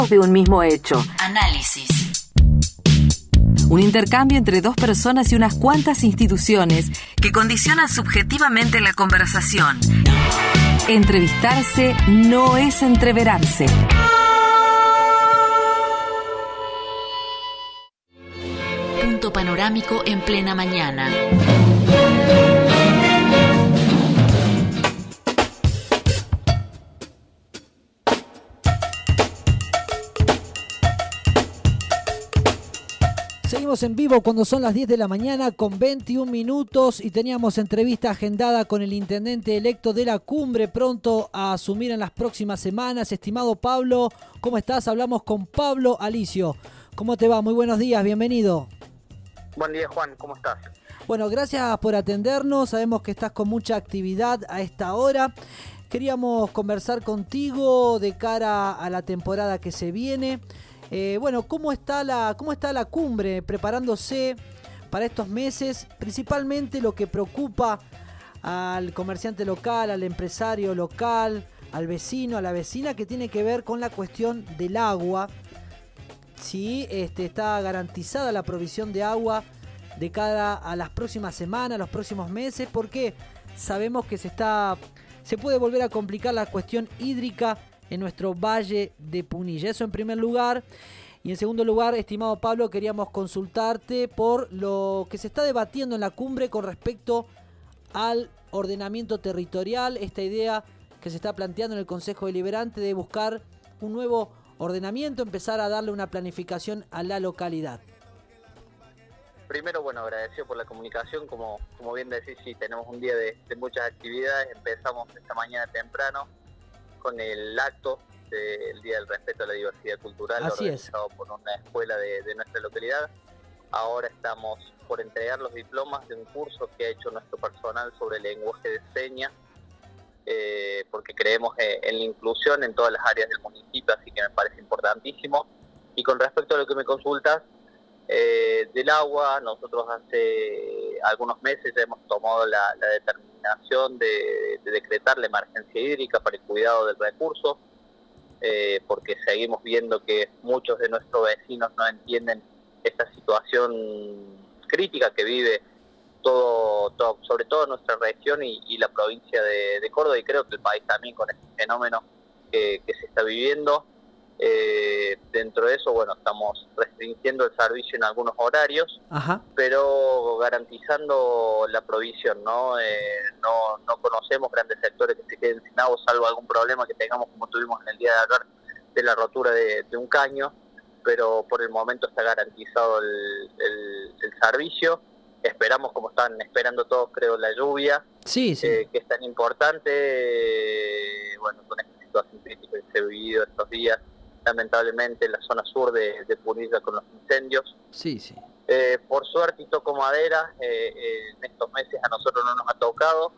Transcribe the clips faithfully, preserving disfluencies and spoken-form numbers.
de un mismo hecho. Análisis. Un intercambio entre dos personas y unas cuantas instituciones que condicionan subjetivamente la conversación. Entrevistarse no es entreverarse. Punto panorámico en plena mañana. Seguimos en vivo cuando son las diez de la mañana con veintiún minutos y teníamos entrevista agendada con el intendente electo de la Cumbre, pronto a asumir en las próximas semanas. Estimado Pablo, ¿cómo estás? Hablamos con Pablo Alicio. ¿Cómo te va? Muy buenos días, bienvenido. Buen día, Juan, ¿cómo estás? Bueno, gracias por atendernos, sabemos que estás con mucha actividad a esta hora. Queríamos conversar contigo de cara a la temporada que se viene. Eh, bueno, ¿cómo está la, cómo está la Cumbre preparándose para estos meses? Principalmente lo que preocupa al comerciante local, al empresario local, al vecino, a la vecina, que tiene que ver con la cuestión del agua. Si este, está garantizada la provisión de agua de cara a las próximas semanas, los próximos meses, porque sabemos que se está, se puede volver a complicar la cuestión hídrica en nuestro Valle de Punilla. Eso en primer lugar. Y en segundo lugar, estimado Pablo, queríamos consultarte por lo que se está debatiendo en la Cumbre con respecto al ordenamiento territorial, esta idea que se está planteando en el Consejo Deliberante de buscar un nuevo ordenamiento, empezar a darle una planificación a la localidad. Primero, bueno, agradecido por la comunicación. Como, como bien decís, sí, tenemos un día de, de muchas actividades. Empezamos esta mañana temprano con el acto del Día del Respeto a la Diversidad Cultural, Así organizado es. por una escuela de, de nuestra localidad. Ahora estamos por entregar los diplomas de un curso que ha hecho nuestro personal sobre lenguaje de señas, eh, porque creemos eh, en la inclusión en todas las áreas del municipio, así que me parece importantísimo. Y con respecto a lo que me consultas, eh, del agua, nosotros hace algunos meses ya hemos tomado la, la determinación de, de decretar la emergencia hídrica para el cuidado del recurso, eh, porque seguimos viendo que muchos de nuestros vecinos no entienden esta situación crítica que vive todo, todo sobre todo nuestra región y, y la provincia de, de Córdoba, y creo que el país también, con este fenómeno que, que se está viviendo. Eh, dentro de eso, bueno, estamos restringiendo el servicio en algunos horarios, Ajá. pero garantizando la provisión, ¿no? Eh, no, no conocemos grandes sectores que se queden sin agua, salvo algún problema que tengamos, como tuvimos en el día de ayer, de la rotura de, de un caño, pero por el momento está garantizado el, el, el servicio. Esperamos, como están esperando todos, creo, la lluvia, Sí, sí. eh, que es tan importante, eh, bueno, con esta situación crítica que se ha vivido estos días, lamentablemente en la zona sur de, de Punilla con los incendios. Sí, sí. Eh, por suerte y toco madera, eh, eh, en estos meses a nosotros no nos ha tocado,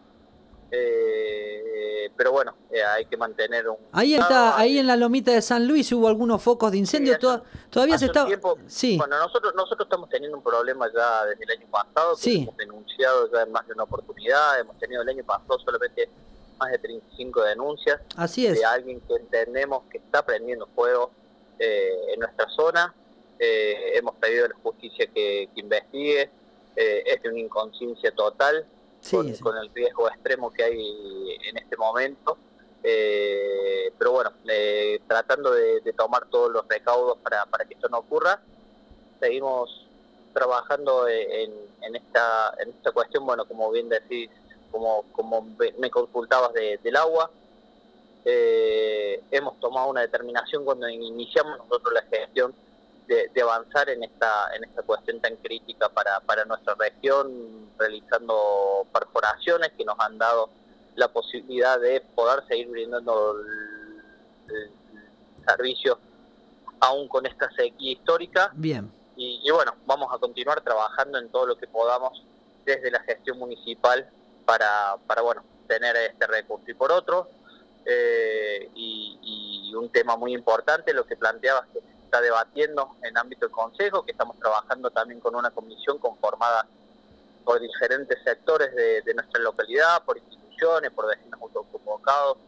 eh, pero bueno, eh, hay que mantener un... Ahí está, ahí en la lomita de San Luis hubo algunos focos de incendio, Sí, toda, todavía se está... Tiempo, sí. Bueno, nosotros nosotros estamos teniendo un problema ya desde el año pasado, que Sí. hemos denunciado ya en más de una oportunidad. Hemos tenido el año pasado solamente más de treinta y cinco denuncias. Así es. De alguien que entendemos que está prendiendo fuego eh, en nuestra zona. Eh, hemos pedido a la justicia que, que investigue. Eh, es de una inconsciencia total, Sí, con, sí. con el riesgo extremo que hay en este momento. Eh, pero bueno, eh, tratando de, de tomar todos los recaudos para, para que esto no ocurra. Seguimos trabajando en, en esta en esta cuestión, bueno, como bien decís, como, como me consultabas de, del agua. Eh, hemos tomado una determinación cuando iniciamos nosotros la gestión de, de avanzar en esta en esta cuestión tan crítica para, para nuestra región, realizando perforaciones que nos han dado la posibilidad de poder seguir brindando el, el servicio aún con esta sequía histórica. Bien. Y, y bueno, vamos a continuar trabajando en todo lo que podamos desde la gestión municipal para, para bueno, tener este recurso. Y por otro, eh, y, y un tema muy importante, lo que planteabas, que se está debatiendo en ámbito del Consejo, que estamos trabajando también con una comisión conformada por diferentes sectores de, de nuestra localidad, por instituciones, por vecinos autoconvocados,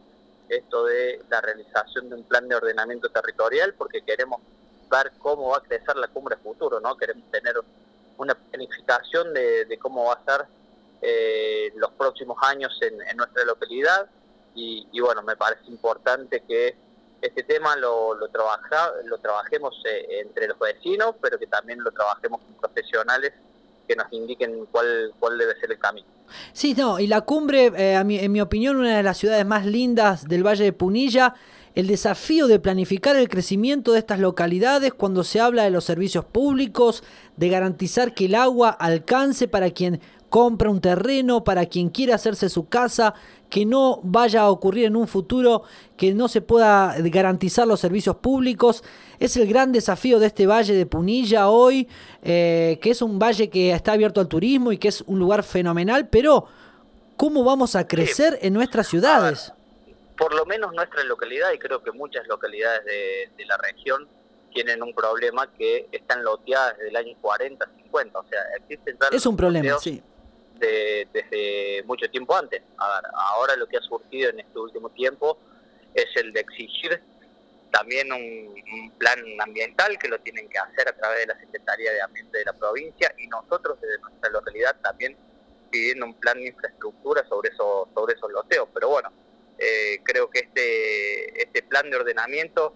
esto de la realización de un plan de ordenamiento territorial, porque queremos ver cómo va a crecer la cumbre futuro, ¿no? Queremos tener una planificación de, de cómo va a ser eh, los próximos años en, en nuestra localidad, y, y bueno, me parece importante que este tema lo, lo, trabaja, lo trabajemos eh, entre los vecinos, pero que también lo trabajemos con profesionales que nos indiquen cuál, cuál debe ser el camino. Sí, no, y la cumbre, eh, a mi, en mi opinión, una de las ciudades más lindas del Valle de Punilla. El desafío de planificar el crecimiento de estas localidades cuando se habla de los servicios públicos, de garantizar que el agua alcance para quien compra un terreno, para quien quiere hacerse su casa, que no vaya a ocurrir en un futuro que no se pueda garantizar los servicios públicos. Es el gran desafío de este Valle de Punilla hoy, eh, que es un valle que está abierto al turismo y que es un lugar fenomenal, pero ¿cómo vamos a crecer sí. en nuestras ciudades? Por lo menos nuestra localidad, y creo que muchas localidades de, de la región tienen un problema, que están loteadas desde el año cuarenta, cincuenta, o sea, existen es un problema, sí. De, desde mucho tiempo antes. A ver, ahora lo que ha surgido en este último tiempo es el de exigir también un, un plan ambiental, que lo tienen que hacer a través de la Secretaría de Ambiente de la provincia, y nosotros desde nuestra localidad también pidiendo un plan de infraestructura sobre, eso, sobre esos loteos. Pero bueno, eh, creo que este, este plan de ordenamiento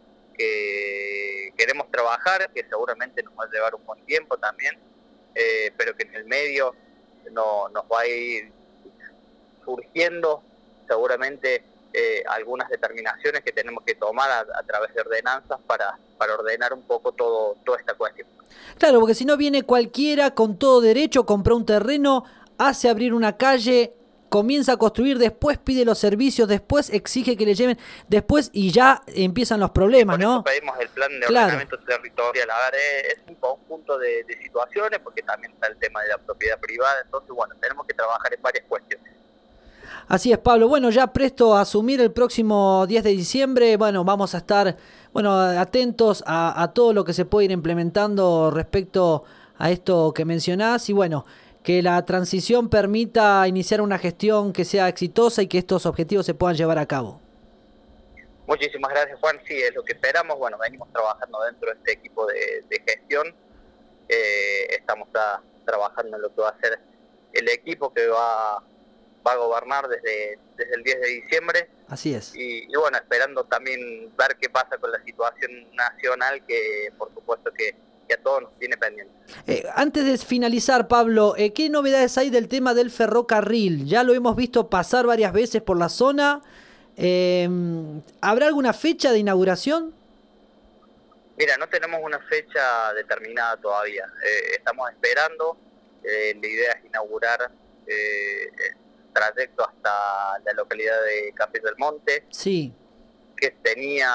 que queremos trabajar, que seguramente nos va a llevar un buen tiempo también, eh, pero que en el medio no, nos va a ir surgiendo seguramente eh, algunas determinaciones que tenemos que tomar a, a través de ordenanzas para, para ordenar un poco todo toda esta cuestión. Claro, porque si no viene cualquiera con todo derecho, compra un terreno, hace abrir una calle, comienza a construir, después pide los servicios, después exige que le lleven, después y ya empiezan los problemas, por ¿no? Eso pedimos el plan de claro. ordenamiento territorial. A ver, es un conjunto de, de situaciones, porque también está el tema de la propiedad privada, entonces bueno, tenemos que trabajar en varias cuestiones. Así es, Pablo. Bueno, ya presto a asumir el próximo diez de diciembre, bueno, vamos a estar bueno atentos a, a todo lo que se puede ir implementando respecto a esto que mencionás, y bueno, que la transición permita iniciar una gestión que sea exitosa y que estos objetivos se puedan llevar a cabo. Muchísimas gracias, Juan. Sí, es lo que esperamos. Bueno, venimos trabajando dentro de este equipo de, de gestión. Eh, estamos a, trabajando en lo que va a ser el equipo que va, va a gobernar desde, desde el diez de diciembre. Así es. Y, y bueno, esperando también ver qué pasa con la situación nacional, que por supuesto que que a todos nos tiene pendiente. Eh, antes de finalizar, Pablo, eh, ¿qué novedades hay del tema del ferrocarril? Ya lo hemos visto pasar varias veces por la zona. Eh, ¿Habrá alguna fecha de inauguración? Mira, no tenemos una fecha determinada todavía. Eh, estamos esperando. Eh, la idea es inaugurar eh, el trayecto hasta la localidad de Capilla del Monte. Sí. Que tenía,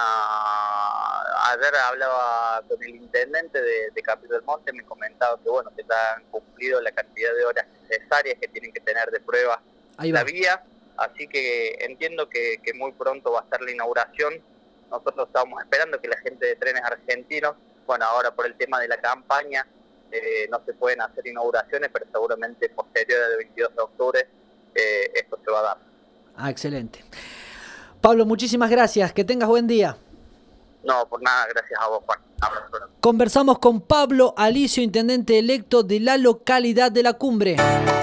ayer hablaba con el intendente de, de Capilla del Monte, me comentaba que bueno, que ya han cumplido la cantidad de horas necesarias que tienen que tener de prueba la vía, así que entiendo que, que muy pronto va a estar la inauguración. Nosotros estábamos esperando que la gente de Trenes Argentinos, bueno, ahora por el tema de la campaña eh, no se pueden hacer inauguraciones, pero seguramente posterior al veintidós de octubre eh, esto se va a dar. Ah, excelente. Pablo, muchísimas gracias. Que tengas buen día. No, por nada, gracias a vos, Juan. Abrazo. Conversamos con Pablo Alicio, intendente electo de la localidad de La Cumbre.